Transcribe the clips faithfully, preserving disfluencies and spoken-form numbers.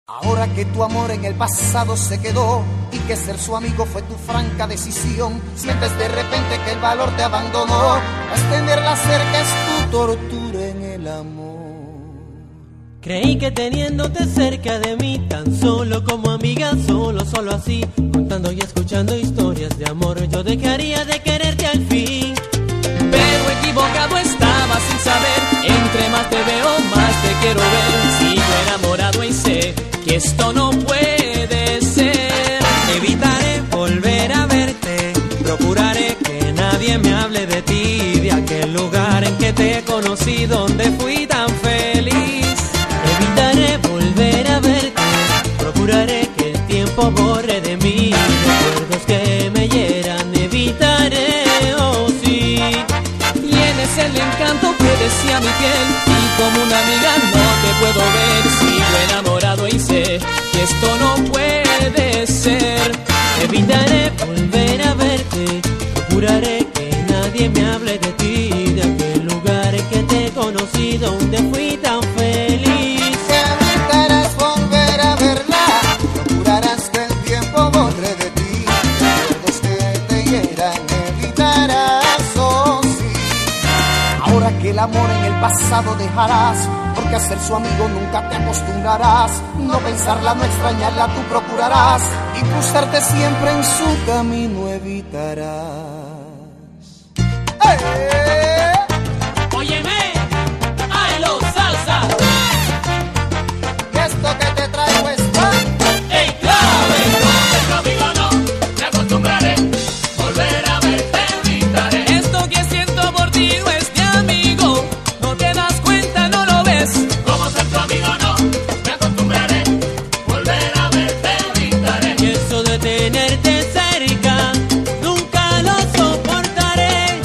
Ahora que tu amor en el pasado se quedó y que ser su amigo fue tu franca decisión, sientes de repente que el valor te abandonó, pues tenerla cerca es tu tortura en el amor. Creí que teniéndote cerca de mí, tan solo como amiga, solo, solo así, contando y escuchando historias de amor, yo dejaría de quererte al fin. Pero equivocado estaba sin saber, entre más te veo, más te quiero ver. Sigo enamorado y sé que esto no puede ser. Evitaré volver a verte, procuraré que nadie me hable de ti, de aquel lugar en que te conocí, donde fui tan feliz. Evitaré volver a verte, procuraré que el tiempo borre de mí recuerdos que me hieran. Evitaré, oh sí. Tienes el encanto que decía mi piel, y como una amiga no te puedo ver. Sigo enamorado y sé que esto no puede ser. Evitaré volver a verte, procuraré que nadie me hable de ti, de aquel lugar en que te conocí, donde fui tan feliz. Evitarás volver a verla, procurarás que el tiempo borre de ti recuerdos que te hieran. Evitarás, oh sí. Ahora que el amor en el pasado dejarás, porque a ser su amigo nunca te acostumbrarás. No pensarla, no extrañarla, tú procurarás, y cruzarte siempre en su camino evitarás. ¡Eh! Óyeme, ay lo salsa. Y esto que te traigo está ¡Ey, clave! Como amigo no me acostumbraré, volver a verte evitaré. Esto que siento por ti no es de amigo, no te das cuenta, no lo ves. Como ser tu amigo no me acostumbraré, volver a verte evitaré. Y eso de tenerte cerca, nunca lo soportaré.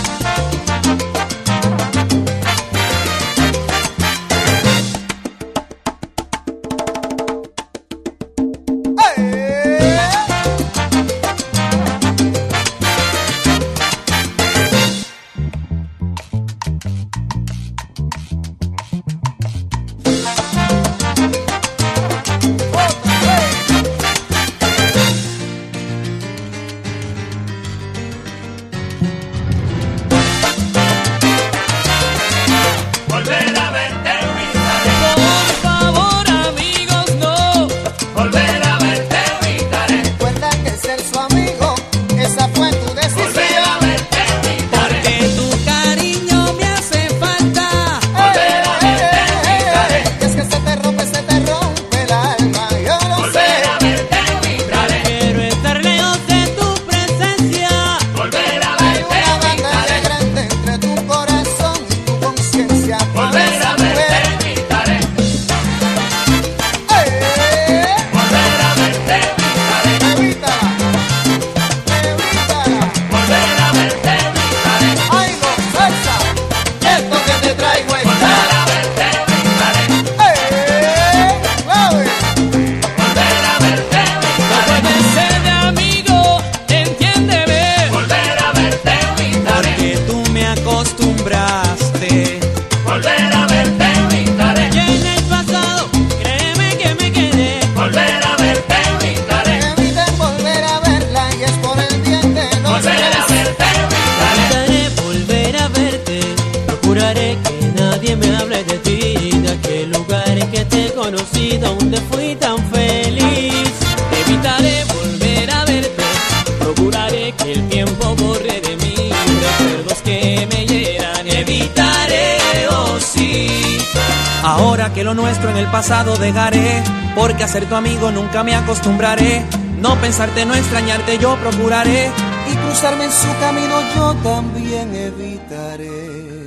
Volver a verte evitaré. Por favor, amigos, no. Volver a verte evitaré. Recuerda que ser su amigo, esa fue tu decisión. Volver a verte evitaré. Que tu cariño me hace falta. Volver a verte evitaré. Y es que se te rompe, se te rompe el alma, yo lo Volver sé. a verte evitaré. Quiero estar lejos de tu presencia. Volver a Hay verte una batalla evitaré. grande entre tu corazón y tu conciencia. Volver a verte evitaré. ¡Eh! Volver a verte evitaré. Evítala, evítala. Volver a verte evitaré. ¡Ay, no, salsa! Esto que te traigo está. Volver a verte evitaré. ¡Eh! ¡Clave! Volver a verte evitaré. No puedes ser de amigo, entiéndeme. Volver a verte evitaré. Porque tú me acostumbraste. Volver a verte evitaré. Y en el pasado, créeme que me quedé. Volver a verte evitaré. Eviten volver a verla y es por el bien de los Volver a dos. verte evitaré. Evitaré volver a verte. Procuraré que nadie me hable de ti, de aquel lugar en que te conocí, donde fui tan feliz. Evitaré volver a verte. Procuraré que el tiempo borre de mí recuerdos que me hieran. Evitaré, oh sí. Ahora que lo nuestro en el pasado dejaré, porque a ser tu amigo nunca me acostumbraré. No pensarte, no extrañarte, yo procuraré. Y cruzarme en su camino yo también evitaré.